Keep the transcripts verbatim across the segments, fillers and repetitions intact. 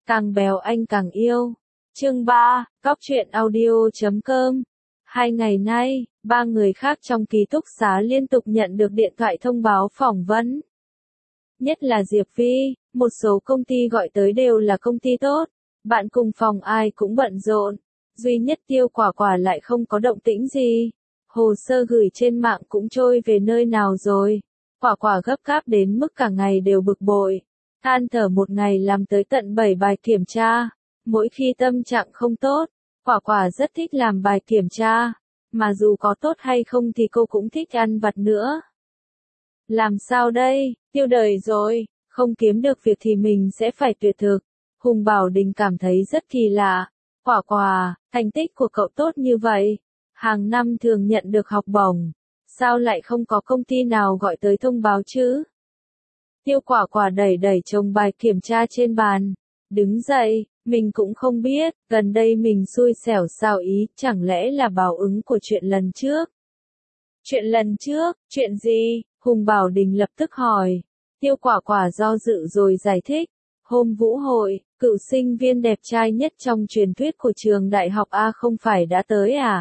Càng béo anh càng yêu. Chương ba, Cóc truyện audio chấm com. Hai ngày nay, ba người khác trong ký túc xá liên tục nhận được điện thoại thông báo phỏng vấn. Nhất là Diệp Vi, một số công ty gọi tới đều là công ty tốt, bạn cùng phòng ai cũng bận rộn, duy nhất Tiêu Quả Quả lại không có động tĩnh gì. Hồ sơ gửi trên mạng cũng trôi về nơi nào rồi. Quả Quả gấp gáp đến mức cả ngày đều bực bội, than thở một ngày làm tới tận bảy bài kiểm tra. Mỗi khi tâm trạng không tốt, Quả Quả rất thích làm bài kiểm tra, mà dù có tốt hay không thì cô cũng thích ăn vặt nữa. Làm sao đây, tiêu đời rồi, không kiếm được việc thì mình sẽ phải tuyệt thực. Hùng Bảo Đình cảm thấy rất kỳ lạ. Quả Quả, thành tích của cậu tốt như vậy, hàng năm thường nhận được học bổng, sao lại không có công ty nào gọi tới thông báo chứ? Tiêu Quả Quả đẩy đẩy chồng bài kiểm tra trên bàn, đứng dậy, mình cũng không biết, gần đây mình xui xẻo sao ý, chẳng lẽ là báo ứng của chuyện lần trước? Chuyện lần trước, chuyện gì? Hùng Bảo Đình lập tức hỏi. Tiêu Quả Quả do dự rồi giải thích. Hôm vũ hội, cựu sinh viên đẹp trai nhất trong truyền thuyết của trường đại học A không phải đã tới à?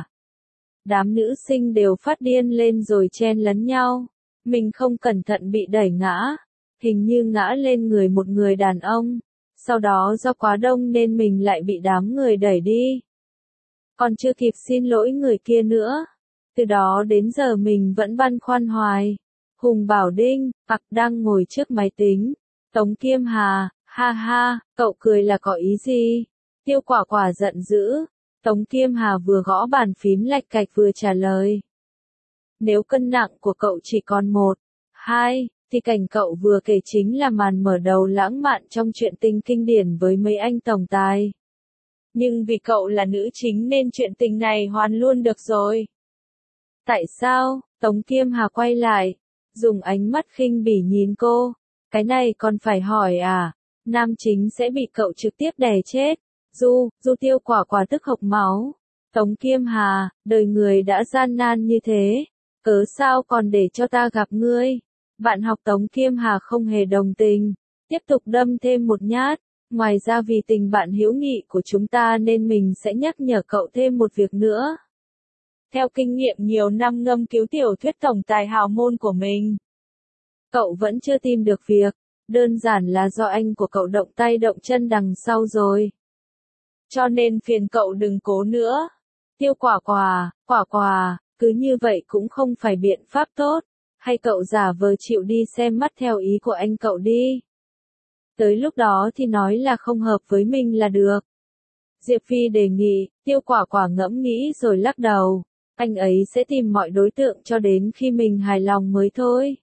Đám nữ sinh đều phát điên lên rồi chen lấn nhau. Mình không cẩn thận bị đẩy ngã. Hình như ngã lên người một người đàn ông. Sau đó do quá đông nên mình lại bị đám người đẩy đi. Còn chưa kịp xin lỗi người kia nữa. Từ đó đến giờ mình vẫn băn khoăn hoài. Hùng Bảo Đinh, Ặc đang ngồi trước máy tính. Tống Kiêm Hà, ha ha, cậu cười là có ý gì? Tiêu Quả Quả giận dữ. Tống Kiêm Hà vừa gõ bàn phím lạch cạch vừa trả lời. Nếu cân nặng của cậu chỉ còn một, hai, thì cảnh cậu vừa kể chính là màn mở đầu lãng mạn trong truyện tình kinh điển với mấy anh tổng tài. Nhưng vì cậu là nữ chính nên chuyện tình này hoàn luôn được rồi. Tại sao? Tống Kiêm Hà quay lại, dùng ánh mắt khinh bỉ nhìn cô. Cái này còn phải hỏi à? Nam chính sẽ bị cậu trực tiếp đè chết. Du, Du Tiêu Quả Quả tức hộc máu. Tống Kiêm Hà, đời người đã gian nan như thế, cớ sao còn để cho ta gặp ngươi? Bạn học Tống Kiêm Hà không hề đồng tình, tiếp tục đâm thêm một nhát. Ngoài ra vì tình bạn hữu nghị của chúng ta nên mình sẽ nhắc nhở cậu thêm một việc nữa. Theo kinh nghiệm nhiều năm ngâm cứu tiểu thuyết tổng tài hào môn của mình, cậu vẫn chưa tìm được việc, đơn giản là do anh của cậu động tay động chân đằng sau rồi. Cho nên phiền cậu đừng cố nữa. Tiêu Quả Quả, Quả Quả, cứ như vậy cũng không phải biện pháp tốt. Hay cậu giả vờ chịu đi xem mắt theo ý của anh cậu đi. Tới lúc đó thì nói là không hợp với mình là được. Diệp Phi đề nghị. Tiêu Quả Quả ngẫm nghĩ rồi lắc đầu. Anh ấy sẽ tìm mọi đối tượng cho đến khi mình hài lòng mới thôi.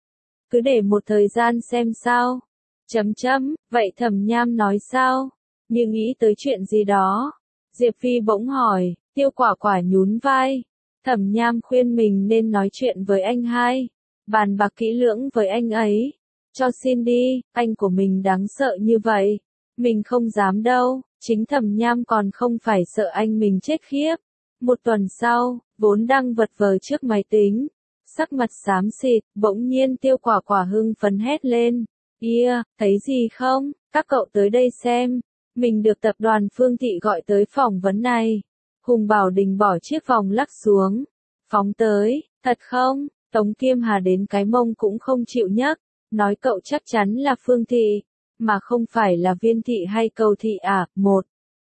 Cứ để một thời gian xem sao. Chấm chấm, vậy Thẩm Nham nói sao? Như nghĩ tới chuyện gì đó. Diệp Phi bỗng hỏi. Tiêu Quả Quả nhún vai. Thẩm Nham khuyên mình nên nói chuyện với anh hai. Bàn bạc kỹ lưỡng với anh ấy. Cho xin đi, anh của mình đáng sợ như vậy. Mình không dám đâu, chính Thẩm Nham còn không phải sợ anh mình chết khiếp. Một tuần sau, vốn đang vật vờ trước máy tính. Sắc mặt xám xịt, bỗng nhiên Tiêu Quả Quả hưng phấn hét lên. Yeah, thấy gì không? Các cậu tới đây xem. Mình được tập đoàn Phương Thị gọi tới phỏng vấn này. Hùng Bảo Đình bỏ chiếc vòng lắc xuống. Phóng tới, thật không? Tống Kiêm Hà đến cái mông cũng không chịu nhắc. Nói cậu chắc chắn là Phương Thị, mà không phải là Viên Thị hay Cầu Thị à? Một.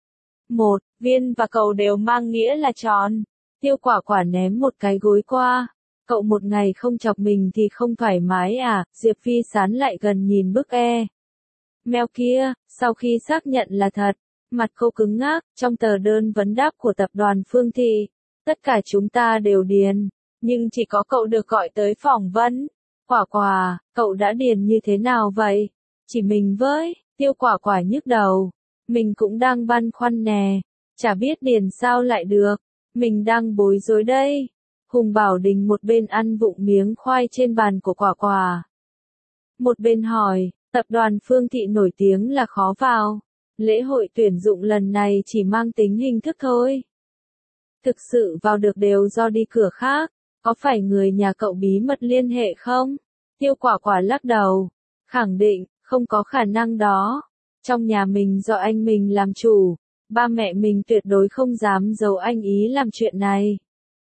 Một, viên và cầu đều mang nghĩa là tròn. Tiêu Quả Quả ném một cái gối qua. Cậu một ngày không chọc mình thì không thoải mái à? Diệp Phi sán lại gần nhìn bức e. Mèo kia, sau khi xác nhận là thật, mặt cô cứng ngắc. Trong tờ đơn vấn đáp của tập đoàn Phương Thị, tất cả chúng ta đều điền, nhưng chỉ có cậu được gọi tới phỏng vấn. Quả Quả, cậu đã điền như thế nào vậy? Chỉ mình với. Tiêu Quả Quả nhức đầu. Mình cũng đang băn khoăn nè. Chả biết điền sao lại được. Mình đang bối rối đây. Hùng Bảo Đình một bên ăn vụng miếng khoai trên bàn của Quả Quả, một bên hỏi. Tập đoàn Phương Thị nổi tiếng là khó vào. Lễ hội tuyển dụng lần này chỉ mang tính hình thức thôi. Thực sự vào được đều do đi cửa khác. Có phải người nhà cậu bí mật liên hệ không? Tiêu Quả Quả lắc đầu. Khẳng định, không có khả năng đó. Trong nhà mình do anh mình làm chủ, ba mẹ mình tuyệt đối không dám giấu anh ý làm chuyện này.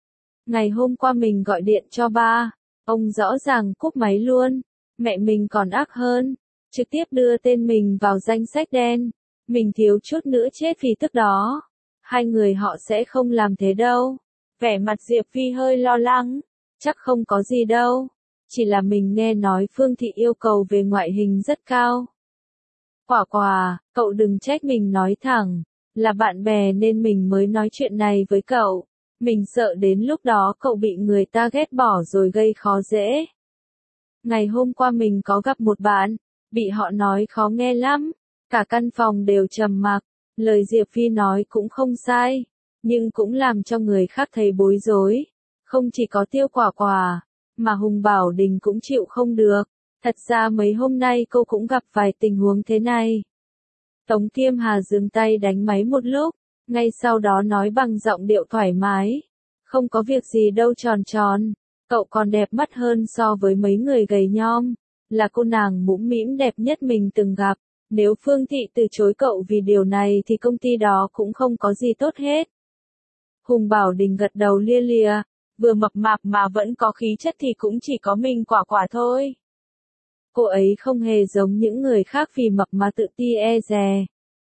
Ngày hôm qua mình gọi điện cho ba, ông rõ ràng cúp máy luôn, mẹ mình còn ác hơn, trực tiếp đưa tên mình vào danh sách đen, mình thiếu chút nữa chết vì tức đó. Hai người họ sẽ không làm thế đâu. Vẻ mặt Diệp Phi hơi lo lắng, chắc không có gì đâu, chỉ là mình nghe nói Phương Thị yêu cầu về ngoại hình rất cao. Quả quả, cậu đừng trách mình nói thẳng, là bạn bè nên mình mới nói chuyện này với cậu. Mình sợ đến lúc đó cậu bị người ta ghét bỏ rồi gây khó dễ. Ngày hôm qua mình có gặp một bạn, bị họ nói khó nghe lắm, cả căn phòng đều trầm mặc, lời Diệp Phi nói cũng không sai, nhưng cũng làm cho người khác thấy bối rối. Không chỉ có Tiêu Quả Quả, mà Hùng Bảo Đình cũng chịu không được. Thật ra mấy hôm nay cô cũng gặp vài tình huống thế này. Tống Kiêm Hà dừng tay đánh máy một lúc, ngay sau đó nói bằng giọng điệu thoải mái. Không có việc gì đâu tròn tròn, cậu còn đẹp mắt hơn so với mấy người gầy nhom, là cô nàng mũm mĩm đẹp nhất mình từng gặp. Nếu Phương Thị từ chối cậu vì điều này thì công ty đó cũng không có gì tốt hết. Hùng Bảo Đình gật đầu lia lịa, vừa mập mạp mà vẫn có khí chất thì cũng chỉ có mình Quả Quả thôi. Cô ấy không hề giống những người khác vì mập mà tự ti e dè.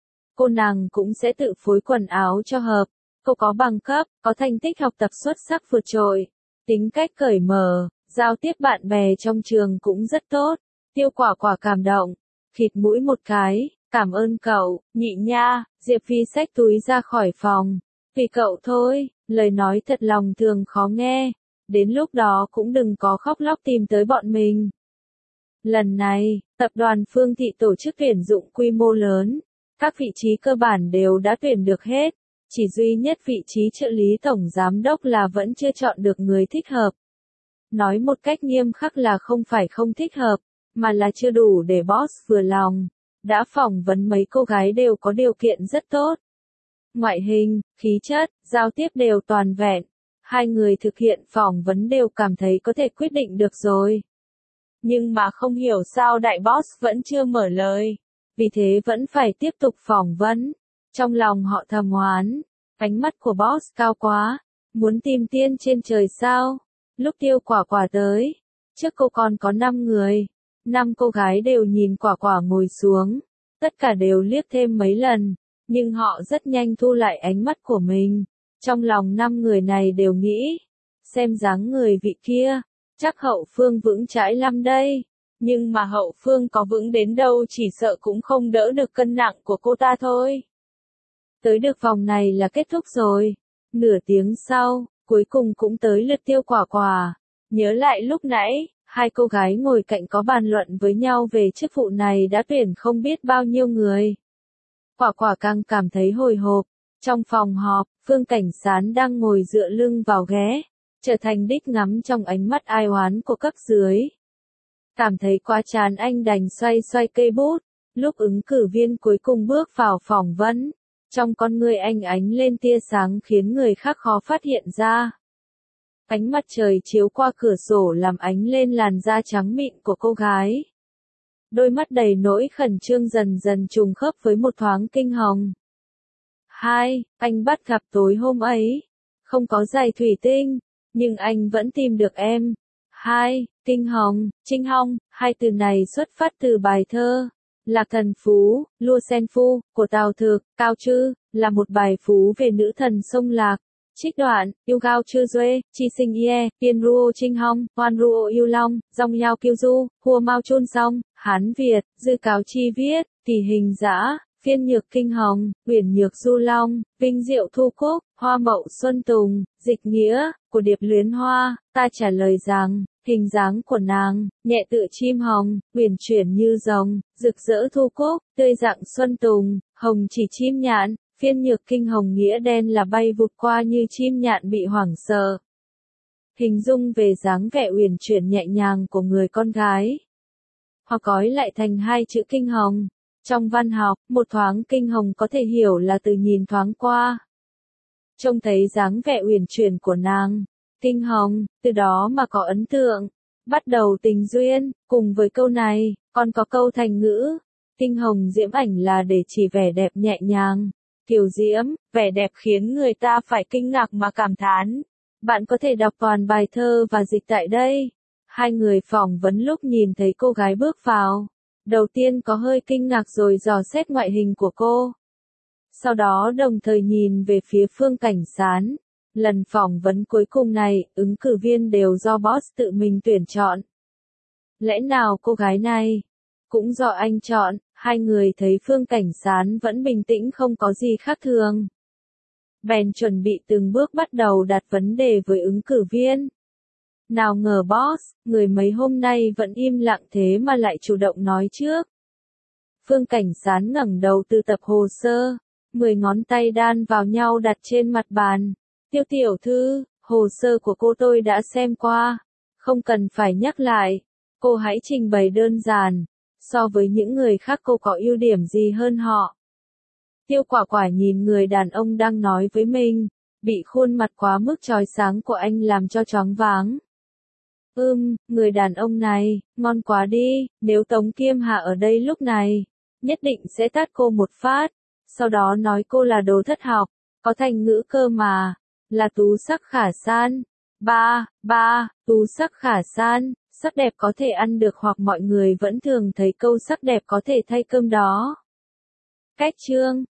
Cô nàng cũng sẽ tự phối quần áo cho hợp. Cô có bằng cấp, có thành tích học tập xuất sắc vượt trội, tính cách cởi mở, giao tiếp bạn bè trong trường cũng rất tốt. Tiêu Quả Quả cảm động, khịt mũi một cái, cảm ơn cậu, nhị nha. Diệp Phi xách túi ra khỏi phòng. Vì cậu thôi, lời nói thật lòng thường khó nghe, đến lúc đó cũng đừng có khóc lóc tìm tới bọn mình. Lần này, tập đoàn Phương Thị tổ chức tuyển dụng quy mô lớn, các vị trí cơ bản đều đã tuyển được hết, chỉ duy nhất vị trí trợ lý tổng giám đốc là vẫn chưa chọn được người thích hợp. Nói một cách nghiêm khắc là không phải không thích hợp, mà là chưa đủ để boss vừa lòng. Đã phỏng vấn mấy cô gái đều có điều kiện rất tốt. Ngoại hình, khí chất, giao tiếp đều toàn vẹn. Hai người thực hiện phỏng vấn đều cảm thấy có thể quyết định được rồi. Nhưng mà không hiểu sao đại boss vẫn chưa mở lời. Vì thế vẫn phải tiếp tục phỏng vấn. Trong lòng họ thầm oán, ánh mắt của boss cao quá, muốn tìm tiên trên trời sao. Lúc Tiêu Quả Quả tới, trước cô còn có năm người. Năm cô gái đều nhìn Quả Quả ngồi xuống. Tất cả đều liếc thêm mấy lần. Nhưng họ rất nhanh thu lại ánh mắt của mình. Trong lòng năm người này đều nghĩ, xem dáng người vị kia, chắc Hậu Phương vững chãi lắm đây. Nhưng mà Hậu Phương có vững đến đâu chỉ sợ cũng không đỡ được cân nặng của cô ta thôi. Tới được vòng này là kết thúc rồi. Nửa tiếng sau, cuối cùng cũng tới lượt Tiêu Quả Quả. Nhớ lại lúc nãy, hai cô gái ngồi cạnh có bàn luận với nhau về chức vụ này đã tuyển không biết bao nhiêu người. Quả Quả càng cảm thấy hồi hộp. Trong phòng họp, Phương Cảnh Sán đang ngồi dựa lưng vào ghế, trở thành đích ngắm trong ánh mắt ai oán của cấp dưới. Cảm thấy quá chán anh đành xoay xoay cây bút. Lúc ứng cử viên cuối cùng bước vào phỏng vấn, trong con người anh ánh lên tia sáng khiến người khác khó phát hiện ra. Ánh mặt trời chiếu qua cửa sổ làm ánh lên làn da trắng mịn của cô gái. Đôi mắt đầy nỗi khẩn trương dần dần trùng khớp với một thoáng kinh hồng. Hai, anh bắt gặp tối hôm ấy. Không có giày thủy tinh, nhưng anh vẫn tìm được em. Hai, kinh hồng, trinh hong, hai từ này xuất phát từ bài thơ Lạc Thần Phú, Lua Sen Phu, của Tào Thực, Cao Trư, là một bài phú về nữ thần sông Lạc. Trích đoạn, yêu Gao Trư Duê, Chi Sinh Ie, Tiên Ruo Trinh Hong, Hoan Ruo Yêu Long, Dòng Yao Kiêu Du, Hua Mao Chôn Song, Hán Việt, Dư Cáo Chi viết, Tỷ Hình Dã, Phiên Nhược Kinh Hồng, Uyển Nhược Du Long, Vinh Diệu Thu Cúc, Hoa Mậu Xuân Tùng, Dịch nghĩa, của Điệp Luyến Hoa, ta trả lời rằng, hình dáng của nàng, nhẹ tựa chim hồng, uyển chuyển như rồng, rực rỡ thu cúc, tươi dạng xuân tùng, hồng chỉ chim nhạn. Phiên Nhược Kinh Hồng nghĩa đen là bay vụt qua như chim nhạn bị hoảng sợ. Hình dung về dáng vẻ uyển chuyển nhẹ nhàng của người con gái. Hoặc gói lại thành hai chữ kinh hồng. Trong văn học, một thoáng kinh hồng có thể hiểu là từ nhìn thoáng qua. Trông thấy dáng vẻ uyển chuyển của nàng, kinh hồng, từ đó mà có ấn tượng. Bắt đầu tình duyên, cùng với câu này, còn có câu thành ngữ. Kinh hồng diễm ảnh là để chỉ vẻ đẹp nhẹ nhàng, kiều diễm, vẻ đẹp khiến người ta phải kinh ngạc mà cảm thán. Bạn có thể đọc toàn bài thơ và dịch tại đây. Hai người phỏng vấn lúc nhìn thấy cô gái bước vào. Đầu tiên có hơi kinh ngạc rồi dò xét ngoại hình của cô. Sau đó đồng thời nhìn về phía Phương Cảnh Sán. Lần phỏng vấn cuối cùng này, ứng cử viên đều do boss tự mình tuyển chọn. Lẽ nào cô gái này cũng do anh chọn? Hai người thấy Phương Cảnh Sán vẫn bình tĩnh không có gì khác thường. Bèn chuẩn bị từng bước bắt đầu đặt vấn đề với ứng cử viên. Nào ngờ boss, người mấy hôm nay vẫn im lặng thế mà lại chủ động nói trước. Phương Cảnh Sán ngẩng đầu từ tập hồ sơ, mười ngón tay đan vào nhau đặt trên mặt bàn. Tiêu tiểu thư, hồ sơ của cô tôi đã xem qua, không cần phải nhắc lại, cô hãy trình bày đơn giản, so với những người khác cô có ưu điểm gì hơn họ. Tiêu Quả Quả nhìn người đàn ông đang nói với mình, bị khuôn mặt quá mức chói sáng của anh làm cho choáng váng. Ừm, người đàn ông này, ngon quá đi, nếu Tống Kiêm Hà ở đây lúc này, nhất định sẽ tát cô một phát, sau đó nói cô là đồ thất học, có thành ngữ cơ mà, là tú sắc khả san. Ba, ba, tú sắc khả san, sắc đẹp có thể ăn được hoặc mọi người vẫn thường thấy câu sắc đẹp có thể thay cơm đó. Cách chương